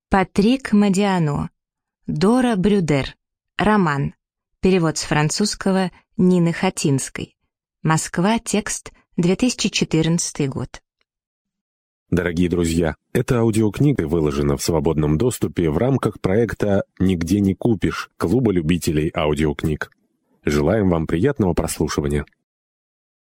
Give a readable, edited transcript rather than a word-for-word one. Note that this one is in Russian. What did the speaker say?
Патрик Модиано. Дора Брюдер. Роман. Перевод с французского Нины Хотинской. Москва. Текст. 2014 год. Дорогие друзья, эта аудиокнига выложена в свободном доступе в рамках проекта «Нигде не купишь» Клуба любителей аудиокниг. Желаем вам приятного прослушивания.